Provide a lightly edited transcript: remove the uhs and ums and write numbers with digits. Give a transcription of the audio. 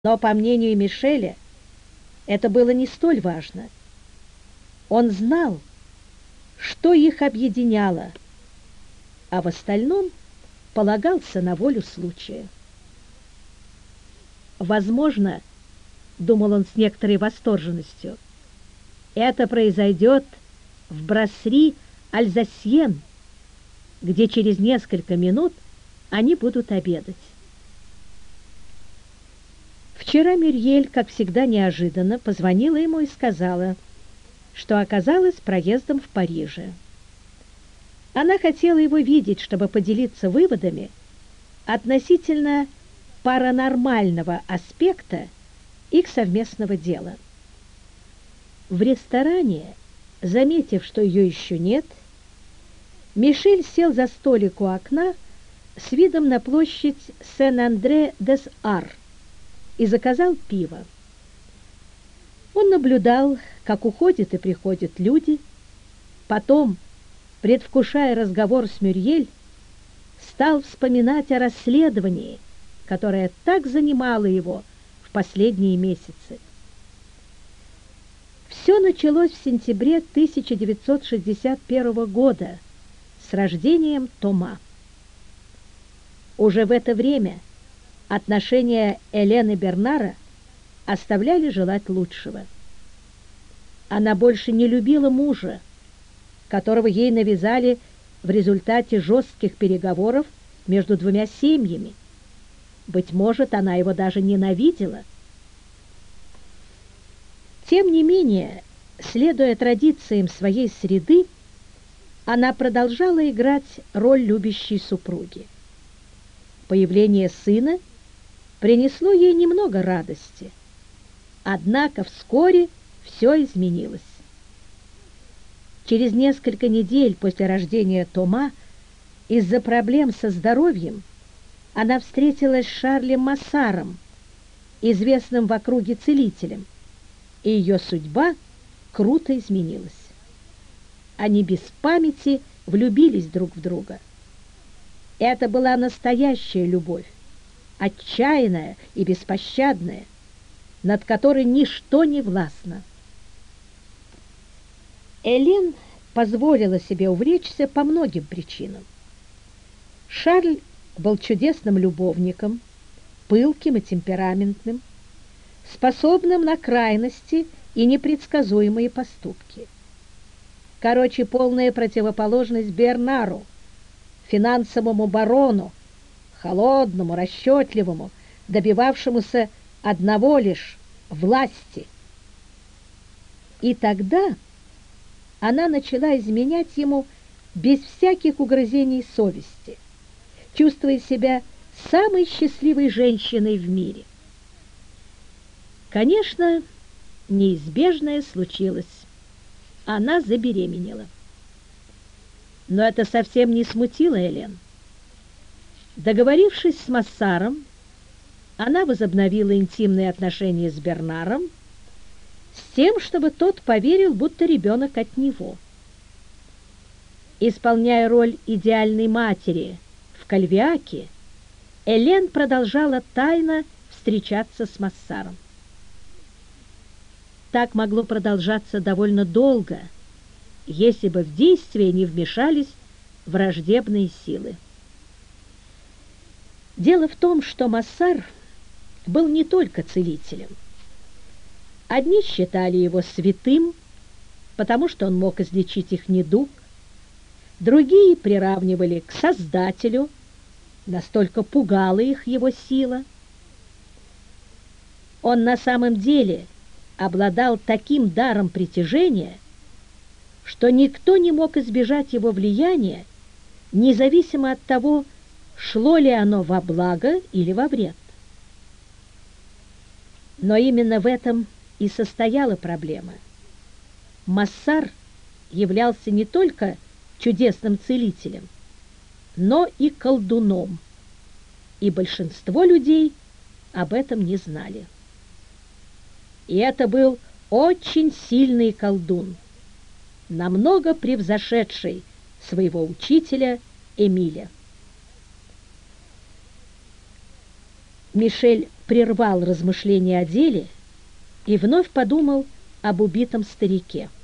Но, по мнению Мишеля, это было не столь важно. Он знал, что их объединяло, а в остальном полагался на волю случая. Возможно, думал он с некоторой восторженностью, это произойдет в Брасри-Альзасьен, где через несколько минут они будут обедать. Вчера Мюрьель, как всегда неожиданно, позвонила ему и сказала, что оказалась проездом в Париже. Она хотела его видеть, чтобы поделиться выводами относительно паранормального аспекта их совместного дела. В ресторане, заметив, что ее еще нет, Мишель сел за столик у окна с видом на площадь Сен-Андре-дес-Ар и заказал пиво. Он наблюдал, как уходят и приходят люди, потом, предвкушая разговор с Мюрьель, стал вспоминать о расследовании, которое так занимало его в последние месяцы. Все началось в сентябре 1961 года с рождением Тома. Уже в это время отношения Элены Бернара оставляли желать лучшего. Она больше не любила мужа, которого ей навязали в результате жестких переговоров между двумя семьями. Быть может, она его даже ненавидела. Тем не менее, следуя традициям своей среды, она продолжала играть роль любящей супруги. Появление сына принесло ей немного радости. Однако вскоре все изменилось. Через несколько недель после рождения Тома из-за проблем со здоровьем она встретилась с Шарлем Массаром, известным в округе целителем, и ее судьба круто изменилась. Они без памяти влюбились друг в друга. Это была настоящая любовь, отчаянная и беспощадная, над которой ничто не властно. Элен позволила себе увлечься по многим причинам. Шарль был чудесным любовником, пылким и темпераментным, способным на крайности и непредсказуемые поступки. Короче, полная противоположность Бернару, финансовому барону, холодному, расчетливому, добивавшемуся одного лишь — власти. И тогда она начала изменять ему без всяких угрызений совести, чувствуя себя самой счастливой женщиной в мире. Конечно, неизбежное случилось. Она забеременела. Но это совсем не смутило Элен. Договорившись с Массаром, она возобновила интимные отношения с Бернаром с тем, чтобы тот поверил, будто ребенок от него. Исполняя роль идеальной матери в Кальвиаке, Элен продолжала тайно встречаться с Массаром. Так могло продолжаться довольно долго, если бы в действие не вмешались враждебные силы. Дело в том, что Массар был не только целителем. Одни считали его святым, потому что он мог излечить их недуг, другие приравнивали к Создателю, настолько пугала их его сила. Он на самом деле обладал таким даром притяжения, что никто не мог избежать его влияния, независимо от того, шло ли оно во благо или во вред. Но именно в этом и состояла проблема. Массар являлся не только чудесным целителем, но и колдуном, и большинство людей об этом не знали. И это был очень сильный колдун, намного превзошедший своего учителя Эмиля. Мишель прервал размышления о деле и вновь подумал об убитом старике.